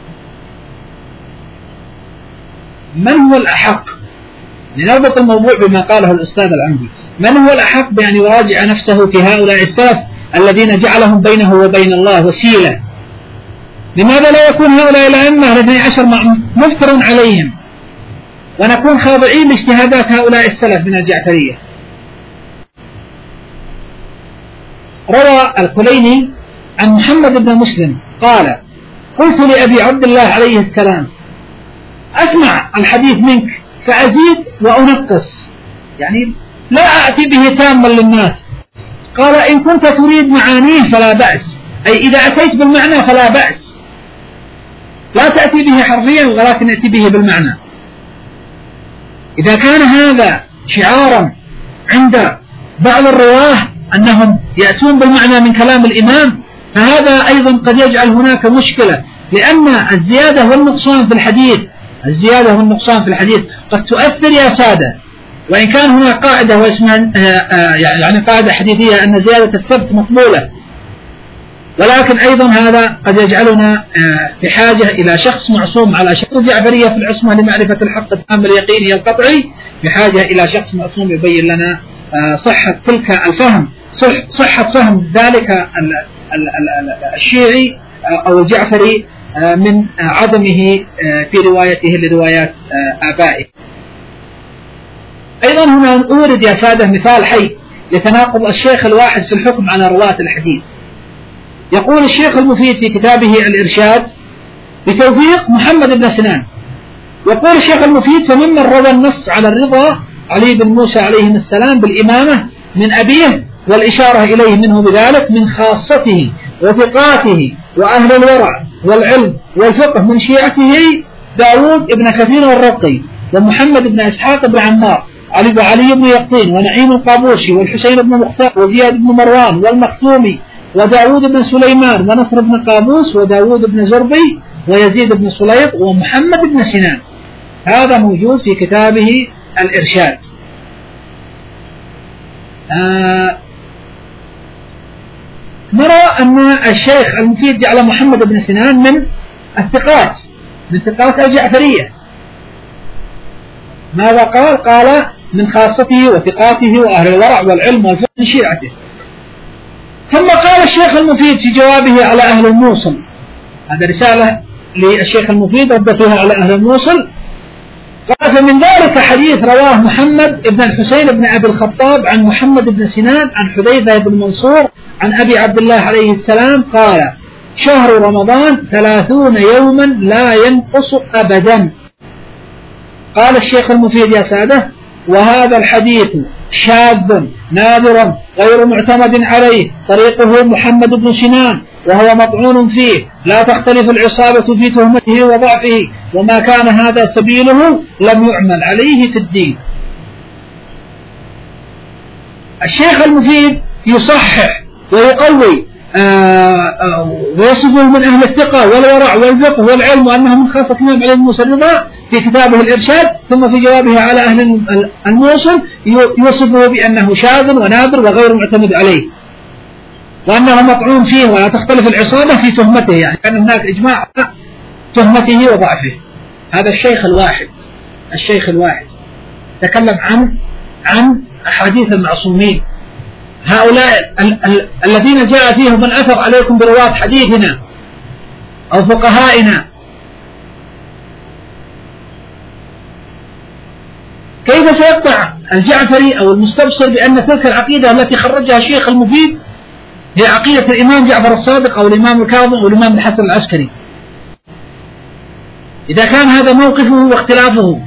من هو الأحق؟ لنربط الموضوع بما قاله الأستاذ العمدي. من هو الأحق بأن يراجع نفسه في هؤلاء السلف الذين جعلهم بينه وبين الله وسيلة؟ لماذا لا يكون هؤلاء الأئمة الاثني عشر مفترا عليهم ونكون خاضعين لاجتهادات هؤلاء السلف من الجعفرية؟ روى الكليني عن محمد بن مسلم قال: قلت لأبي عبد الله عليه السلام: أسمع الحديث منك فأزيد وأنقص، يعني لا أأتي به تاما للناس. قال: إن كنت تريد معانيه فلا بأس، أي إذا أتيت بالمعنى فلا بأس، لا تأتي به حرفيا ولكن أتي به بالمعنى. إذا كان هذا شعارا عند بعض الرواه أنهم يأتون بالمعنى من كلام الإمام، فهذا أيضا قد يجعل هناك مشكلة، لأن الزيادة والنقصان في الحديث الزيادة والنقصان في الحديث قد تؤثر يا سادة. وإن كان هناك قاعدة واسمها يعني قاعدة حديثية أن زيادة الثبت مقبولة، ولكن أيضا هذا قد يجعلنا في حاجة إلى شخص معصوم على شرط الجعفرية في العصمة لمعرفة الحق التام اليقيني القطعي، بحاجة إلى شخص معصوم يبين لنا صحة تلك الفهم، صحة فهم ذلك الشيعي أو الجعفري من عدمه في روايته لروايات آبائه. أيضا هنا أورد يا سادة مثال حي لتناقض الشيخ الواحد في الحكم على رواة الحديث. يقول الشيخ المفيد في كتابه الإرشاد بتوفيق محمد بن سنان، يقول الشيخ المفيد: فممن روى النص على الرضا علي بن موسى عليه السلام بالإمامة من أبيه والإشارة إليه منه بذلك من خاصته وثقاته وأهل الورع والعلم والفقه من شيعته داود بن كثير والرقي ومحمد بن إسحاق بن عمار علي وعلي بن يقطين ونعيم القابوسي والحسين بن مختار وزياد بن مروان والمخزومي وداود بن سليمان ونصر بن قابوس وداود بن زربي ويزيد بن سليط ومحمد بن سنان. هذا موجود في كتابه الإرشاد. آه نرى أن الشيخ المفيد جعل محمد بن سنان من الثقات من ثقات الجعفرية. ماذا قال؟ قال: من خاصته وثقاته وأهل الورع والعلم والفقه من شيعته. ثم قال الشيخ المفيد في جوابه على أهل الموصل، هذا رسالة للشيخ المفيد رد فيها على أهل الموصل، قال: فمن ذلك حديث رواه محمد بن الحسين بن أبي الخطاب عن محمد بن سنان عن حذيفة بن منصور عن أبي عبد الله عليه السلام قال: شهر رمضان ثلاثون يوما لا ينقص أبدا. قال الشيخ المفيد يا سادة: وهذا الحديث شاذ نادر غير معتمد عليه، طريقه محمد بن سنان وهو مطعون فيه، لا تختلف العصابة في تهمته وضعفه، وما كان هذا سبيله لم يعمل عليه في الدين. الشيخ المفيد يصحح ويقوي ويصفه من أهل الثقة والورع والفقه والعلم وأنه من خاصة الإمام علي بن موسى الرضا في كتابه الإرشاد، ثم في جوابه على أهل الموصل يوصفه بأنه شاذ ونادر وغير معتمد عليه، وأنه مطعون فيه ولا تختلف العصابة في تهمته، يعني كان هناك إجماع على تهمته وضعفه. هذا الشيخ الواحد الشيخ الواحد تكلم عن عن أحاديث المعصومين، هؤلاء ال ال الذين جاء فيهم من أثر عليكم برواة حديثنا أو فقهائنا. كيف سيقطع الجعفري أو المستبصر بأن تلك العقيدة التي خرجها الشيخ المفيد هي عقيدة الإمام جعفر الصادق أو الإمام الكاظم أو الإمام الحسن العسكري، إذا كان هذا موقفه واختلافه؟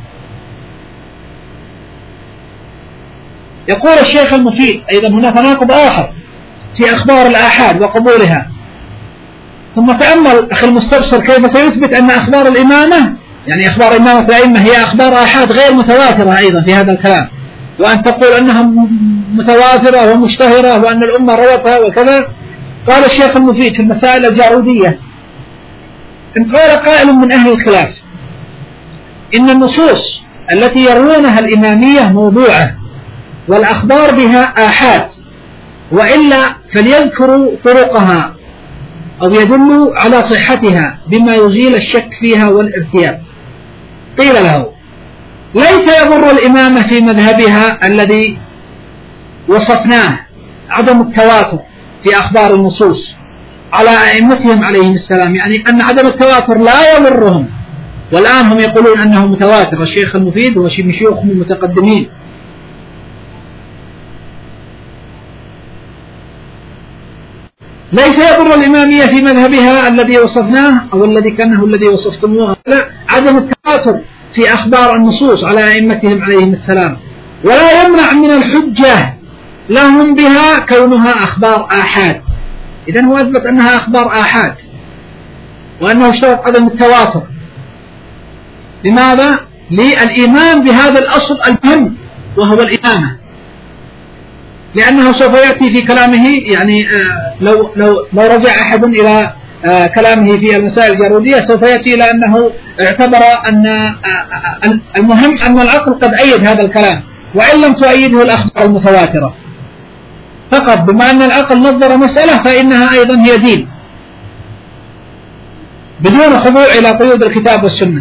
يقول الشيخ المفيد أيضا هنا تناقض آخر: في أخبار الآحاد وقبولها. ثم تأمل أخي المستبصر كيف سيثبت أن أخبار الإمامة يعني أخبار إمامة الأئمة هي أخبار آحاد غير متواترة أيضا في هذا الكلام، وأن تقول أنها متواترة ومشتهرة وأن الأمة روتها وكذا. قال الشيخ المفيد في المسائل الجارودية: إن قال قائل من أهل الخلاف إن النصوص التي يروونها الإمامية موضوعة والأخبار بها آحاد، وإلا فليذكروا طرقها أو يدلوا على صحتها بما يزيل الشك فيها والارتياب. قيل له: ليس يضر الإمامة في مذهبها الذي وصفناه عدم التواتر في أخبار النصوص على أئمتهم عليهم السلام، يعني أن عدم التواتر لا يضرهم، والآن هم يقولون أنه متواتر. الشيخ المفيد هو من شيوخهم المتقدمين. ليس يضر الإمامية في مذهبها الذي وصفناه أو الذي كانه الذي وصفتموه، لا، عدم التواتر في أخبار النصوص على أئمتهم عليهم السلام، ولا يمنع من الحجة لهم بها كونها أخبار آحاد. إذن هو أثبت أنها أخبار آحاد وأنه اشترط عدم التواتر. لماذا؟ للإيمان بهذا الأصل المهم وهو الإمامة، لأنه سوف يأتي في كلامه يعني آه لو, لو, لو رجع أحد إلى آه كلامه في المسائل الجارودية سوف يأتي إلى أنه اعتبر أن آه المهم أن العقل قد أيد هذا الكلام، وإن لم تؤيده الأخبار المتواترة فقط. بما أن العقل نظر مسألة فإنها أيضا هي دين بدون خضوع إلى قيود الكتاب والسنة،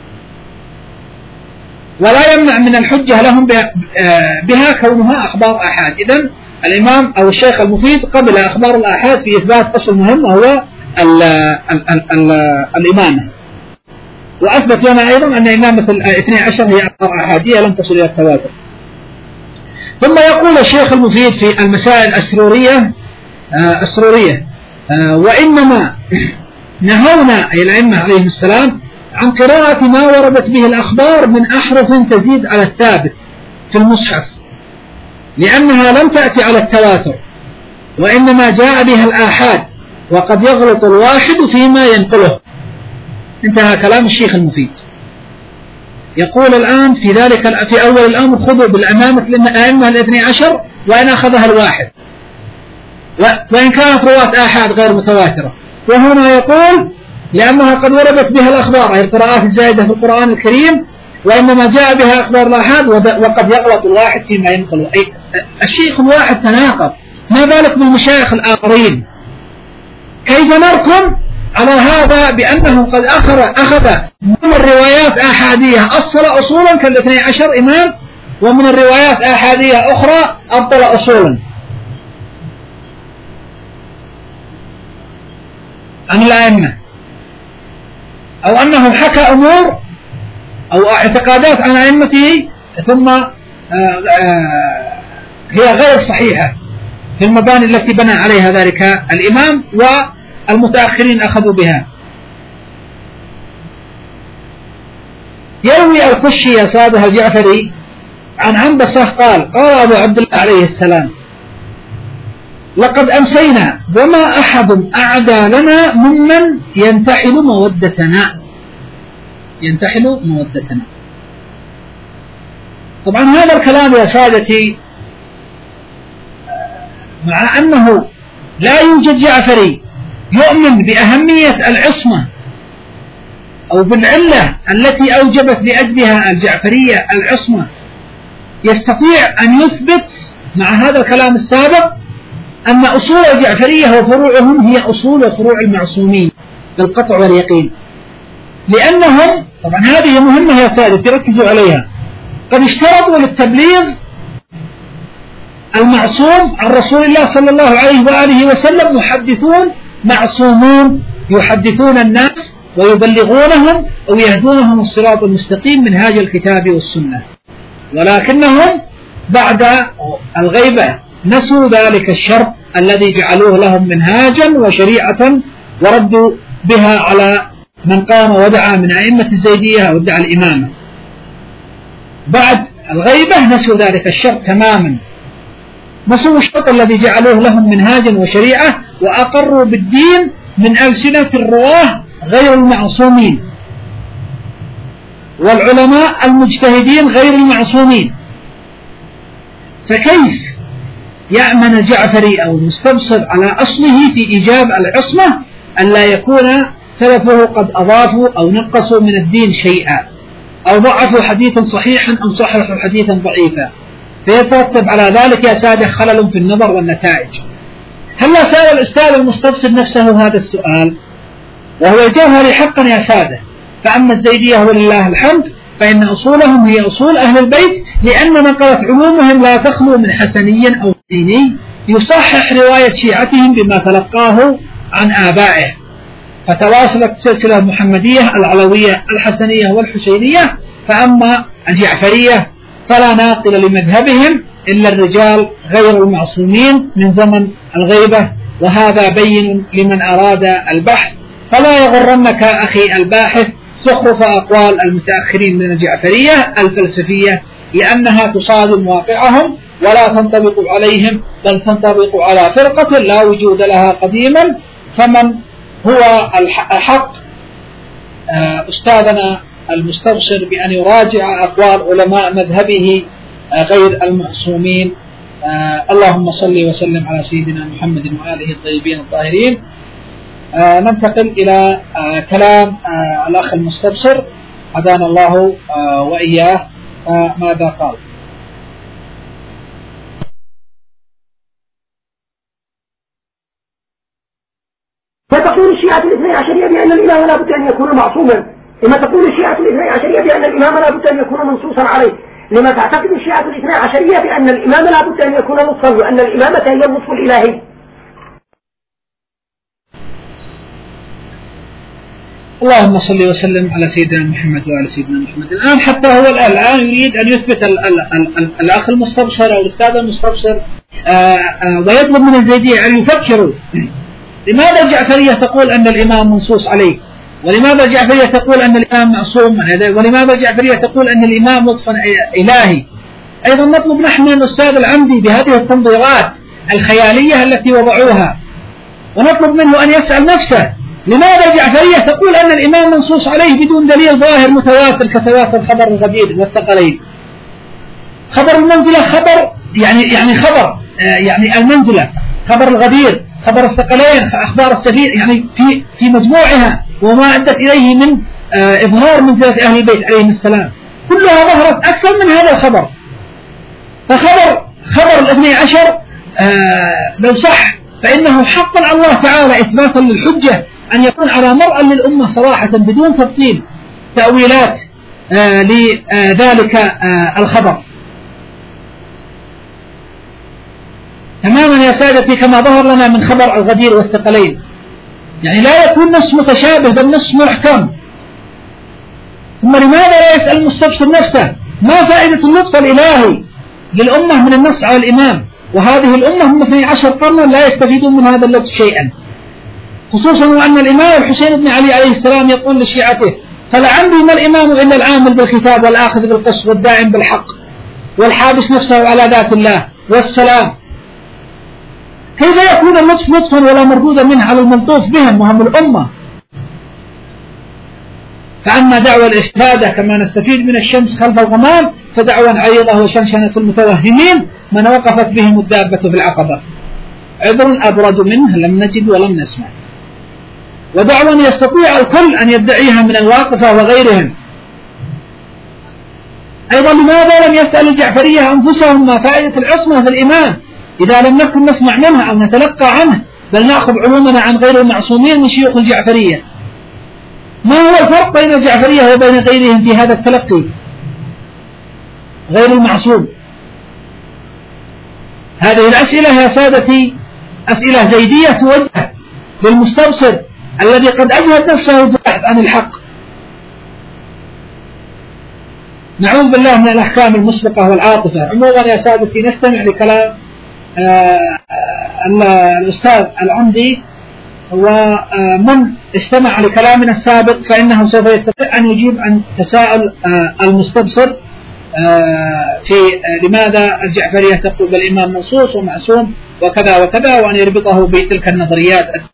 ولا يمنع من الحجة لهم بها كونها أخبار آحاد. إذن الإمام أو الشيخ المفيد قبل أخبار الآحاد في إثبات أصل مهم وهو ال ال ال ال الإمامة، وأثبت لنا أيضا أن إمامة الاثني عشر هي أخبار آحادية لم تصل إلى التواتر. ثم يقول الشيخ المفيد في المسائل السرورية السرورية وإنما نهونا أي الأئمة عليهم السلام عن قراءة ما وردت به الأخبار من أحرف تزيد على الثابت في المصحف، لأنها لم تأتي على التواتر، وإنما جاء بها الآحاد، وقد يغلط الواحد فيما ينقله. انتهى كلام الشيخ المفيد. يقول الآن في ذلك في أول الأمر خذوا بالأمامة للأئمة الاثني عشر وإن أخذها الواحد، وإن كانت رواة آحاد غير متواترة. وهنا يقول لأنها قد وردت بها الأخبار أي القراءات الزائدة في القرآن الكريم، وإنما جاء بها أخبار الآحاد، وقد يغلط الواحد فيما ينقل. أي الشيخ الواحد تناقض، ما بالك بالمشايخ الآخرين؟ كيف نركم على هذا بأنه قد أخذ أخذ من الروايات آحادية أصل أصولا كالاثني عشر إمام، ومن الروايات آحادية أخرى أبطل أصولا عن الأئمة، أو أنه حكى أمور أو اعتقادات عن أئمته ثم هي غير صحيحة في المباني التي بنى عليها ذلك الإمام والمتأخرين أخذوا بها. يروي الخشي يا سادة الجعفري عن عنبسة قال: قال أبو عبد الله عليه السلام: لقد أمسينا وما أحد أعدى لنا ممن ينتحل مودتنا ينتحل مودتنا. طبعا هذا الكلام يا سادتي مع أنه لا يوجد جعفري يؤمن بأهمية العصمة أو بالعلة التي أوجبت لأجلها الجعفرية العصمة يستطيع أن يثبت مع هذا الكلام السابق أن أصول الجعفرية وفروعهم هي أصول وفروع المعصومين بالقطع واليقين، لأنهم طبعا هذه مهمة يا سادة تركزوا عليها، قد اشترطوا للتبليغ المعصوم عن رسول الله صلى الله عليه وآله وسلم محدثون معصومون يحدثون الناس ويبلغونهم أو يهدونهم الصراط المستقيم منهاج الكتاب والسنة، ولكنهم بعد الغيبة نسوا ذلك الشرط الذي جعلوه لهم منهاجا وشريعة وردوا بها على من قام ودعا من أئمة الزيدية وادعى الإمامة. بعد الغيبة نسوا ذلك الشرط تماما، نسوا الشرط الذي جعلوه لهم منهاجا وشريعة، وأقروا بالدين من ألسنة الرواه غير المعصومين والعلماء المجتهدين غير المعصومين. فكيف يأمن الجعفري أو المستبصر على أصله في إيجاب العصمة أن لا يكون سلفه قد أضافوا أو نقصوا من الدين شيئا أو ضعفوا حديثا صحيحا أو صححوا حديثا ضعيفا، فيترتب على ذلك يا سادة خلل في النظر والنتائج. هلا سأل الأستاذ المستبصر نفسه هذا السؤال، وهو الجوهري حقا يا سادة. فأما الزيدية ولله الحمد فإن أصولهم هي أصول أهل البيت، لأن نقلت علومهم لا تخلو من حسني أو ديني يصحح رواية شيعتهم بما تلقاه عن آبائه، فتواصلت السلسلة المحمدية العلوية الحسنية والحسينية. فأما الجعفرية فلا ناقل لمذهبهم إلا الرجال غير المعصومين من زمن الغيبة، وهذا بين لمن أراد البحث. فلا يغرنك أخي الباحث زخرف أقوال المتأخرين من الجعفرية الفلسفية، لأنها تصادم واقعهم ولا تنطبق عليهم، بل تنطبق على فرقة لا وجود لها قديما. فمن هو الحق أستاذنا المستبصر بأن يراجع أقوال علماء مذهبه غير المعصومين. اللهم صل وسلم على سيدنا محمد وآله الطيبين الطاهرين. ننتقل إلى كلام الأخ المستبصر هدانا الله وإياه. ماذا قال؟ فتقول الشيعة الاثني عشرية بأن الإمام لا بد أن يكون معصوما، لما تقول الشيعة الاثني عشرية بأن الإمام لا بد أن يكون منصوصا عليه، لما تعتقد الشيعة الاثني عشرية بأن الإمام لا بد أن يكون نصفا، وأن الإمامة هي النصف الإلهي. اللهم صل وسلم على سيدنا محمد وعلى سيدنا محمد. الآن حتى هو الآن يريد أن يثبت ال ال ال الأخ المستبصر أو الأستاذ المستبصر ويطلب من الزيدية أن يفكروا. لماذا الجعفرية تقول أن الإمام منصوص عليه؟ ولماذا الجعفرية تقول أن الإمام معصوم؟ ولماذا الجعفرية تقول أن الإمام لطفا إلهي؟ أيضا نطلب نحن من الأستاذ العمدي بهذه التنظيرات الخيالية التي وضعوها، ونطلب منه أن يسأل نفسه لماذا الجعفرية تقول أن الإمام منصوص عليه بدون دليل ظاهر متواتر كتواتر خبر الغدير والثقلين. خبر المنزلة خبر يعني يعني خبر يعني المنزلة، خبر الغدير، خبر الثقلين، أخبار السفير، يعني في في مجموعها وما أدت إليه من إظهار منزلة أهل البيت عليهم السلام، كلها ظهرت أكثر من هذا الخبر. فخبر خبر الاثني عشر لو صح فإنه حقا على الله تعالى إثباتا للحجة أن يكون على مرأى للأمة صراحة بدون تبطيل تأويلات لذلك الخبر. تماما يا سادتي كما ظهر لنا من خبر الغدير والثقلين، يعني لا يكون نص متشابه بل نص محكم. ثم لماذا لا يسأل المستبصر نفسه ما فائدة اللطف الإلهي للأمة من النص على الإمام، وهذه الأمة من اثني عشر قرنا لا يستفيدون من هذا اللطف شيئا، خصوصا وأن الإمام الحسين بن علي عليه السلام يقول لشيعته: فلعمري ما الإمام إلا العامل بالكتاب والآخذ بالقسط والداعم بالحق والحابس نفسه على ذات الله والسلام. كيف يكون اللطف لطفا ولا مردودا منه على الملطوف بهم وهم الأمة؟ فأما دعوى الاستفادة كما نستفيد من الشمس خلف الغمام فدعوى عريضة وشنشنة المتوهمين من وقفت بهم الدابة في العقبة، عذر أبرد منه لم نجد ولم نسمع. ودعوى يستطيع الكل أن يدعيها من الواقفة وغيرهم. أيضا لماذا لم يسأل الجعفرية أنفسهم ما فائدة العصمة في الإمام إذا لم نكن نسمع منها أو نتلقى عنه، بل نأخذ علومنا عن غير المعصومين من شيوخ الجعفرية؟ ما هو الفرق بين الجعفرية وبين غيرهم في هذا التلقي غير المعصوم؟ هذه الأسئلة يا سادتي أسئلة زيدية توجه للمستبصر الذي قد أجهد نفسه البحث عن الحق. نعوذ بالله من الأحكام المسبقة والعاطفة. عموما يا سادتي نستمع لكلام الأستاذ العمدي، ومن استمع لكلامنا السابق فإنه سوف يستطيع أن يجيب عن تساؤل المستبصر في لماذا الجعفرية تقول بالإمام منصوص ومعصوم وكذا وكذا، وأن يربطه بتلك النظريات